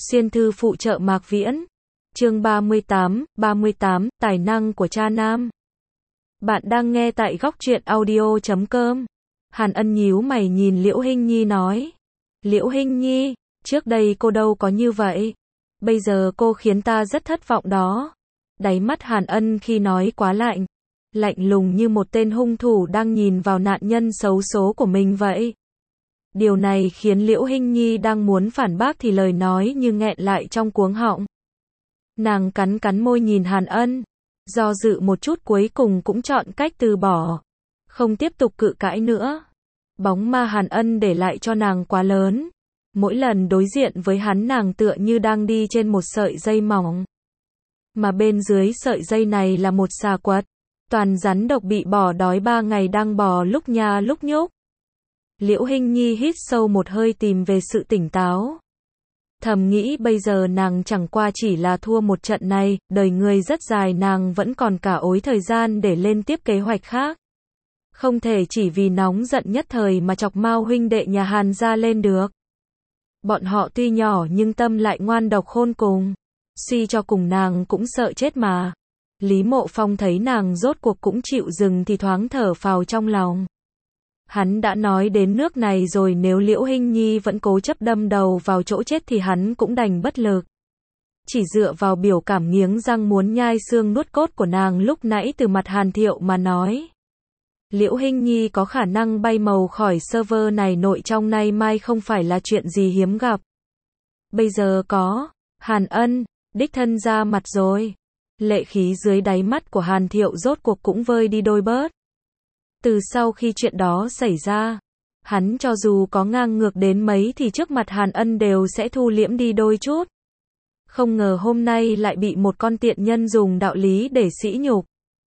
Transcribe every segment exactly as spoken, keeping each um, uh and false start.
Xuyên thư phụ trợ Mạc Viễn. Chương ba mươi tám, ba mươi tám, tài năng của cha nam. Bạn đang nghe tại góc truyện audio chấm com. Hàn Ân nhíu mày nhìn Liễu Hinh Nhi nói. Liễu Hinh Nhi, trước đây cô đâu có như vậy. Bây giờ cô khiến ta rất thất vọng đó. Đáy mắt Hàn Ân khi nói quá lạnh. Lạnh lùng như một tên hung thủ đang nhìn vào nạn nhân xấu số của mình vậy. Điều này khiến Liễu Hinh Nhi đang muốn phản bác thì lời nói như nghẹn lại trong cuống họng. Nàng cắn cắn môi nhìn Hàn Ân, do dự một chút cuối cùng cũng chọn cách từ bỏ, không tiếp tục cự cãi nữa. Bóng ma Hàn Ân để lại cho nàng quá lớn, mỗi lần đối diện với hắn nàng tựa như đang đi trên một sợi dây mỏng. Mà bên dưới sợi dây này là một xà quật, toàn rắn độc bị bỏ đói ba ngày đang bò lúc nha lúc nhúc. Liễu Hinh Nhi hít sâu một hơi tìm về sự tỉnh táo. Thầm nghĩ bây giờ nàng chẳng qua chỉ là thua một trận này, đời người rất dài nàng vẫn còn cả ối thời gian để lên tiếp kế hoạch khác. Không thể chỉ vì nóng giận nhất thời mà chọc Mao huynh đệ nhà Hàn gia lên được. Bọn họ tuy nhỏ nhưng tâm lại ngoan độc khôn cùng. Suy cho cùng nàng cũng sợ chết mà. Lý Mộ Phong thấy nàng rốt cuộc cũng chịu dừng thì thoáng thở phào trong lòng. Hắn đã nói đến nước này rồi, nếu Liễu Hinh Nhi vẫn cố chấp đâm đầu vào chỗ chết thì hắn cũng đành bất lực. Chỉ dựa vào biểu cảm nghiến răng muốn nhai xương nuốt cốt của nàng lúc nãy từ mặt Hàn Thiệu mà nói. Liễu Hinh Nhi có khả năng bay màu khỏi server này nội trong nay mai không phải là chuyện gì hiếm gặp. Bây giờ có Hàn Ân đích thân ra mặt rồi. Lệ khí dưới đáy mắt của Hàn Thiệu rốt cuộc cũng vơi đi đôi bớt. Từ sau khi chuyện đó xảy ra, hắn cho dù có ngang ngược đến mấy thì trước mặt Hàn Ân đều sẽ thu liễm đi đôi chút. Không ngờ hôm nay lại bị một con tiện nhân dùng đạo lý để sỉ nhục.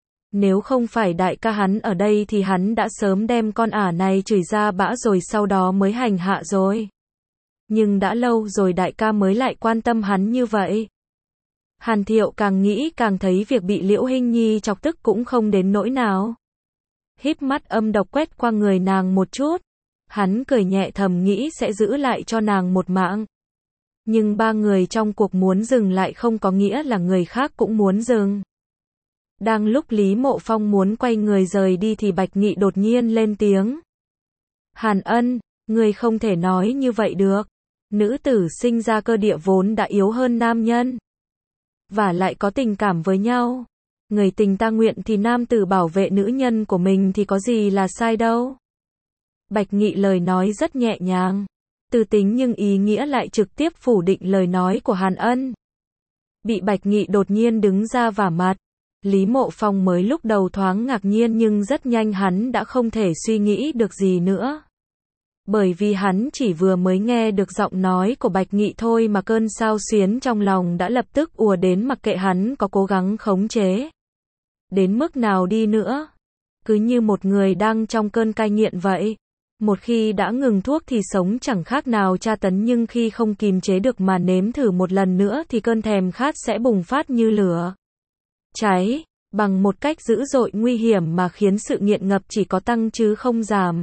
Nếu không phải đại ca hắn ở đây thì hắn đã sớm đem con ả này chửi ra bã rồi sau đó mới hành hạ rồi. Nhưng đã lâu rồi đại ca mới lại quan tâm hắn như vậy. Hàn Thiệu càng nghĩ càng thấy việc bị Liễu Hinh Nhi chọc tức cũng không đến nỗi nào. Híp mắt âm độc quét qua người nàng một chút. Hắn cười nhẹ thầm nghĩ sẽ giữ lại cho nàng một mạng. Nhưng ba người trong cuộc muốn dừng lại không có nghĩa là người khác cũng muốn dừng. Đang lúc Lý Mộ Phong muốn quay người rời đi thì Bạch Nghị đột nhiên lên tiếng. Hàn Ân, người không thể nói như vậy được. Nữ tử sinh ra cơ địa vốn đã yếu hơn nam nhân. Và lại có tình cảm với nhau. Người tình ta nguyện thì nam tử bảo vệ nữ nhân của mình thì có gì là sai đâu. Bạch Nghị lời nói rất nhẹ nhàng, từ tính nhưng ý nghĩa lại trực tiếp phủ định lời nói của Hàn Ân. Bị Bạch Nghị đột nhiên đứng ra vả mặt, Lý Mộ Phong mới lúc đầu thoáng ngạc nhiên nhưng rất nhanh hắn đã không thể suy nghĩ được gì nữa. Bởi vì hắn chỉ vừa mới nghe được giọng nói của Bạch Nghị thôi mà cơn xao xuyến trong lòng đã lập tức ùa đến, mặc kệ hắn có cố gắng khống chế đến mức nào đi nữa. Cứ như một người đang trong cơn cai nghiện vậy. Một khi đã ngừng thuốc thì sống chẳng khác nào tra tấn, nhưng khi không kìm chế được mà nếm thử một lần nữa thì cơn thèm khát sẽ bùng phát như lửa cháy, bằng một cách dữ dội nguy hiểm mà khiến sự nghiện ngập chỉ có tăng chứ không giảm.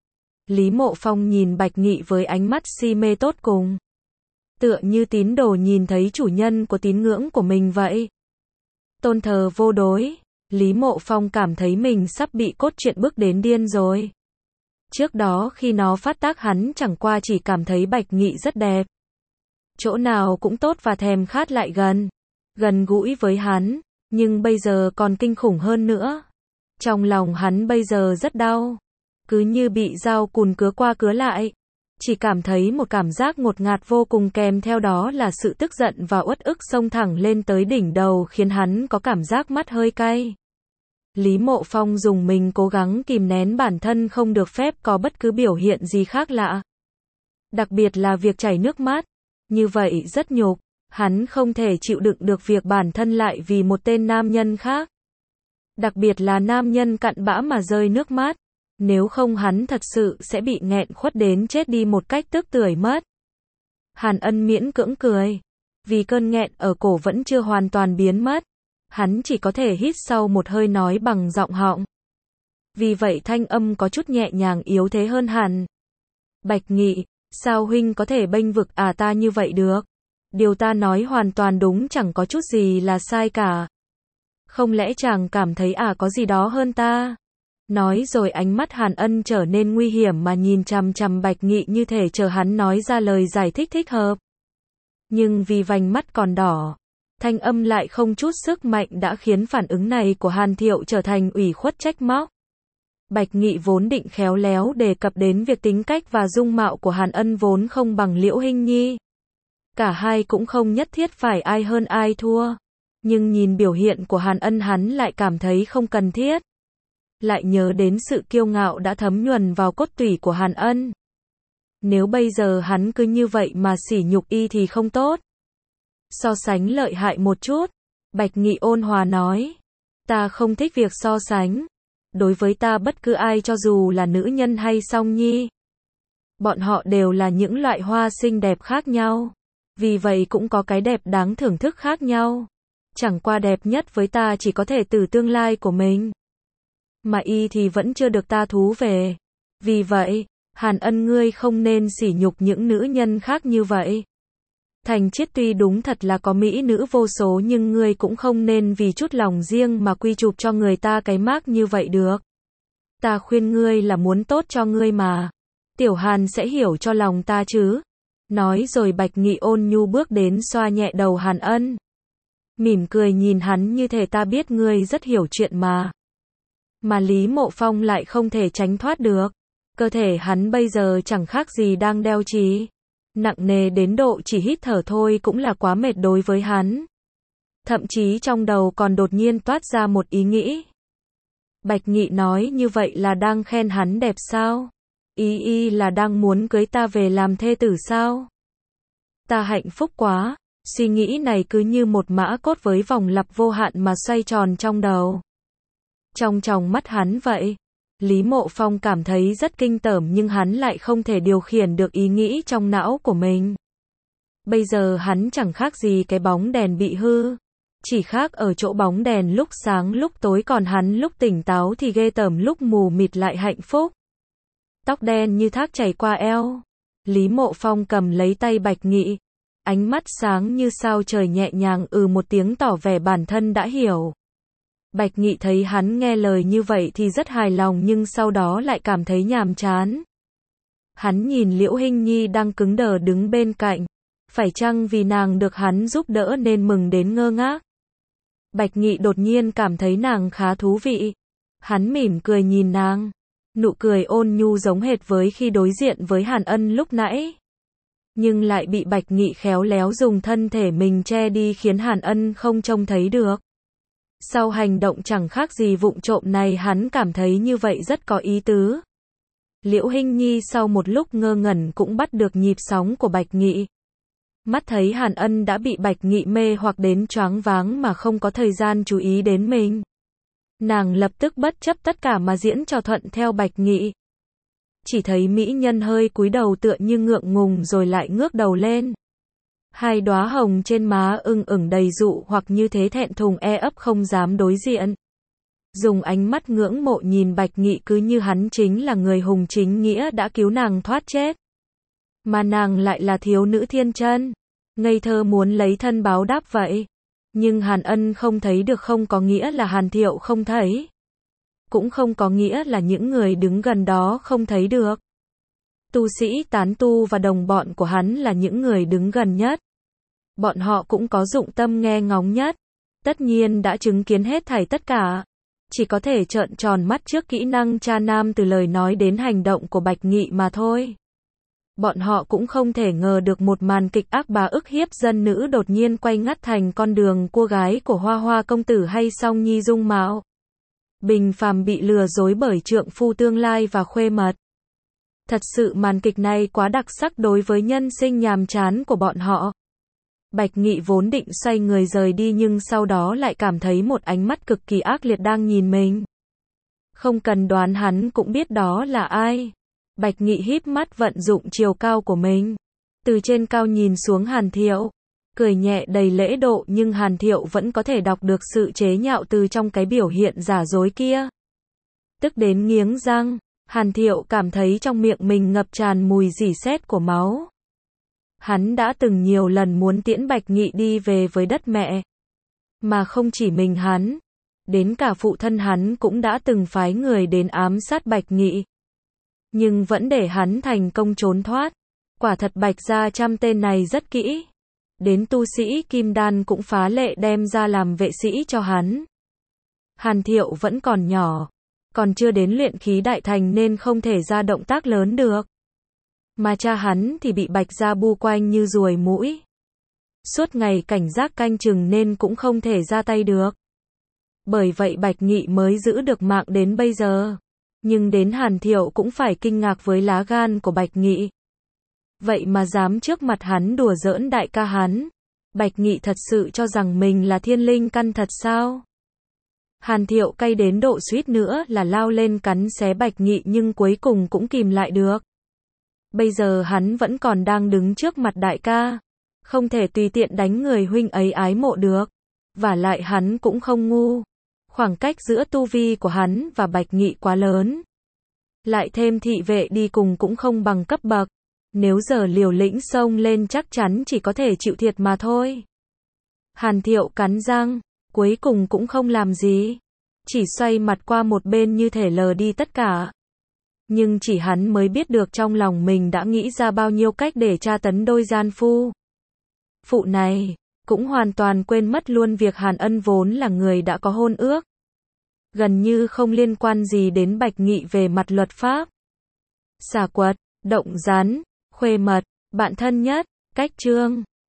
Lý Mộ Phong nhìn Bạch Nghị với ánh mắt si mê tốt cùng. Tựa như tín đồ nhìn thấy chủ nhân của tín ngưỡng của mình vậy. Tôn thờ vô đối. Lý Mộ Phong cảm thấy mình sắp bị cốt truyện bức đến điên rồi. Trước đó khi nó phát tác hắn chẳng qua chỉ cảm thấy Bạch Nghị rất đẹp. Chỗ nào cũng tốt và thèm khát lại gần. Gần gũi với hắn. Nhưng bây giờ còn kinh khủng hơn nữa. Trong lòng hắn bây giờ rất đau. Cứ như bị dao cùn cứa qua cứa lại. Chỉ cảm thấy một cảm giác ngột ngạt vô cùng, kèm theo đó là sự tức giận và uất ức xông thẳng lên tới đỉnh đầu khiến hắn có cảm giác mắt hơi cay. Lý Mộ Phong dùng mình cố gắng kìm nén bản thân không được phép có bất cứ biểu hiện gì khác lạ. Đặc biệt là việc chảy nước mắt. Như vậy rất nhục. Hắn không thể chịu đựng được việc bản thân lại vì một tên nam nhân khác. Đặc biệt là nam nhân cặn bã mà rơi nước mắt. Nếu không hắn thật sự sẽ bị nghẹn khuất đến chết đi một cách tức tưởi mất. Hàn Ân miễn cưỡng cười. Vì cơn nghẹn ở cổ vẫn chưa hoàn toàn biến mất. Hắn chỉ có thể hít sâu một hơi nói bằng giọng họng. Vì vậy thanh âm có chút nhẹ nhàng yếu thế hơn hẳn. Bạch Nghị, sao huynh có thể bênh vực à ta như vậy được? Điều ta nói hoàn toàn đúng, chẳng có chút gì là sai cả. Không lẽ chàng cảm thấy à có gì đó hơn ta? Nói rồi ánh mắt Hàn Ân trở nên nguy hiểm mà nhìn chằm chằm Bạch Nghị như thể chờ hắn nói ra lời giải thích thích hợp. Nhưng vì vành mắt còn đỏ, thanh âm lại không chút sức mạnh đã khiến phản ứng này của Hàn Thiệu trở thành ủy khuất trách móc. Bạch Nghị vốn định khéo léo đề cập đến việc tính cách và dung mạo của Hàn Ân vốn không bằng Liễu Hinh Nhi. Cả hai cũng không nhất thiết phải ai hơn ai thua. Nhưng nhìn biểu hiện của Hàn Ân hắn lại cảm thấy không cần thiết. Lại nhớ đến sự kiêu ngạo đã thấm nhuần vào cốt tủy của Hàn Ân. Nếu bây giờ hắn cứ như vậy mà sỉ nhục y thì không tốt. So sánh lợi hại một chút. Bạch Nghị ôn hòa nói. Ta không thích việc so sánh. Đối với ta bất cứ ai cho dù là nữ nhân hay song nhi. Bọn họ đều là những loại hoa xinh đẹp khác nhau. Vì vậy cũng có cái đẹp đáng thưởng thức khác nhau. Chẳng qua đẹp nhất với ta chỉ có thể từ tương lai của mình. Mà y thì vẫn chưa được ta thú về. Vì vậy, Hàn Ân ngươi không nên sỉ nhục những nữ nhân khác như vậy. Thành Chiết tuy đúng thật là có mỹ nữ vô số nhưng ngươi cũng không nên vì chút lòng riêng mà quy chụp cho người ta cái mác như vậy được. Ta khuyên ngươi là muốn tốt cho ngươi mà. Tiểu Hàn sẽ hiểu cho lòng ta chứ. Nói rồi Bạch Nghị ôn nhu bước đến xoa nhẹ đầu Hàn Ân. Mỉm cười nhìn hắn như thể ta biết ngươi rất hiểu chuyện mà. Mà Lý Mộ Phong lại không thể tránh thoát được. Cơ thể hắn bây giờ chẳng khác gì đang đeo chì. Nặng nề đến độ chỉ hít thở thôi cũng là quá mệt đối với hắn. Thậm chí trong đầu còn đột nhiên toát ra một ý nghĩ. Bạch Nghị nói như vậy là đang khen hắn đẹp sao? Ý y là đang muốn cưới ta về làm thê tử sao? Ta hạnh phúc quá. Suy nghĩ này cứ như một mã cốt với vòng lặp vô hạn mà xoay tròn trong đầu. Trong tròng mắt hắn vậy. Lý Mộ Phong cảm thấy rất kinh tởm nhưng hắn lại không thể điều khiển được ý nghĩ trong não của mình. Bây giờ hắn chẳng khác gì cái bóng đèn bị hư. Chỉ khác ở chỗ bóng đèn lúc sáng lúc tối còn hắn lúc tỉnh táo thì ghê tởm lúc mù mịt lại hạnh phúc. Tóc đen như thác chảy qua eo. Lý Mộ Phong cầm lấy tay Bạch Nghị. Ánh mắt sáng như sao trời nhẹ nhàng ừ một tiếng tỏ vẻ bản thân đã hiểu. Bạch Nghị thấy hắn nghe lời như vậy thì rất hài lòng nhưng sau đó lại cảm thấy nhàm chán. Hắn nhìn Liễu Hinh Nhi đang cứng đờ đứng bên cạnh. Phải chăng vì nàng được hắn giúp đỡ nên mừng đến ngơ ngác? Bạch Nghị đột nhiên cảm thấy nàng khá thú vị. Hắn mỉm cười nhìn nàng. Nụ cười ôn nhu giống hệt với khi đối diện với Hàn Ân lúc nãy. Nhưng lại bị Bạch Nghị khéo léo dùng thân thể mình che đi khiến Hàn Ân không trông thấy được. Sau hành động chẳng khác gì vụng trộm này hắn cảm thấy như vậy rất có ý tứ. Liễu Hinh Nhi sau một lúc ngơ ngẩn cũng bắt được nhịp sóng của Bạch Nghị. Mắt thấy Hàn Ân đã bị Bạch Nghị mê hoặc đến choáng váng mà không có thời gian chú ý đến mình. Nàng lập tức bất chấp tất cả mà diễn trò thuận theo Bạch Nghị. Chỉ thấy mỹ nhân hơi cúi đầu tựa như ngượng ngùng rồi lại ngước đầu lên. Hai đóa hồng trên má ưng ửng đầy dụ hoặc như thế thẹn thùng e ấp không dám đối diện. Dùng ánh mắt ngưỡng mộ nhìn Bạch Nghị cứ như hắn chính là người hùng chính nghĩa đã cứu nàng thoát chết. Mà nàng lại là thiếu nữ thiên chân. Ngây thơ muốn lấy thân báo đáp vậy. Nhưng Hàn Ân không thấy được không có nghĩa là Hàn Thiệu không thấy. Cũng không có nghĩa là những người đứng gần đó không thấy được. Tu sĩ tán tu và đồng bọn của hắn là những người đứng gần nhất. Bọn họ cũng có dụng tâm nghe ngóng nhất. Tất nhiên đã chứng kiến hết thảy tất cả. Chỉ có thể trợn tròn mắt trước kỹ năng cha nam từ lời nói đến hành động của Bạch Nghị mà thôi. Bọn họ cũng không thể ngờ được một màn kịch ác bá ức hiếp dân nữ đột nhiên quay ngắt thành con đường cua gái của Hoa Hoa công tử hay song nhi dung mạo. Bình phàm bị lừa dối bởi trượng phu tương lai và khuê mật. Thật sự màn kịch này quá đặc sắc đối với nhân sinh nhàm chán của bọn họ. Bạch Nghị vốn định xoay người rời đi nhưng sau đó lại cảm thấy một ánh mắt cực kỳ ác liệt đang nhìn mình. Không cần đoán hắn cũng biết đó là ai. Bạch Nghị híp mắt vận dụng chiều cao của mình. Từ trên cao nhìn xuống Hàn Thiệu. Cười nhẹ đầy lễ độ nhưng Hàn Thiệu vẫn có thể đọc được sự chế nhạo từ trong cái biểu hiện giả dối kia. Tức đến nghiến răng, Hàn Thiệu cảm thấy trong miệng mình ngập tràn mùi rỉ sét của máu. Hắn đã từng nhiều lần muốn tiễn Bạch Nghị đi về với đất mẹ. Mà không chỉ mình hắn, đến cả phụ thân hắn cũng đã từng phái người đến ám sát Bạch Nghị. Nhưng vẫn để hắn thành công trốn thoát. Quả thật Bạch gia chăm tên này rất kỹ. Đến tu sĩ kim đan cũng phá lệ đem ra làm vệ sĩ cho hắn. Hàn Thiệu vẫn còn nhỏ, còn chưa đến luyện khí đại thành nên không thể ra động tác lớn được. Mà cha hắn thì bị Bạch gia bu quanh như ruồi muỗi. Suốt ngày cảnh giác canh chừng nên cũng không thể ra tay được. Bởi vậy Bạch Nghị mới giữ được mạng đến bây giờ. Nhưng đến Hàn Thiệu cũng phải kinh ngạc với lá gan của Bạch Nghị. Vậy mà dám trước mặt hắn đùa giỡn đại ca hắn. Bạch Nghị thật sự cho rằng mình là thiên linh căn thật sao? Hàn Thiệu cay đến độ suýt nữa là lao lên cắn xé Bạch Nghị nhưng cuối cùng cũng kìm lại được. Bây giờ hắn vẫn còn đang đứng trước mặt đại ca. Không thể tùy tiện đánh người huynh ấy ái mộ được. Vả lại hắn cũng không ngu. Khoảng cách giữa tu vi của hắn và Bạch Nghị quá lớn. Lại thêm thị vệ đi cùng cũng không bằng cấp bậc. Nếu giờ liều lĩnh xông lên chắc chắn chỉ có thể chịu thiệt mà thôi. Hàn Thiệu cắn răng, cuối cùng cũng không làm gì. Chỉ xoay mặt qua một bên như thể lờ đi tất cả. Nhưng chỉ hắn mới biết được trong lòng mình đã nghĩ ra bao nhiêu cách để tra tấn đôi gian phu. Phụ này, cũng hoàn toàn quên mất luôn việc Hàn Ân vốn là người đã có hôn ước. Gần như không liên quan gì đến Bạch Nghị về mặt luật pháp. Xà quật, động rắn, khuê mật, bạn thân nhất, cách chương.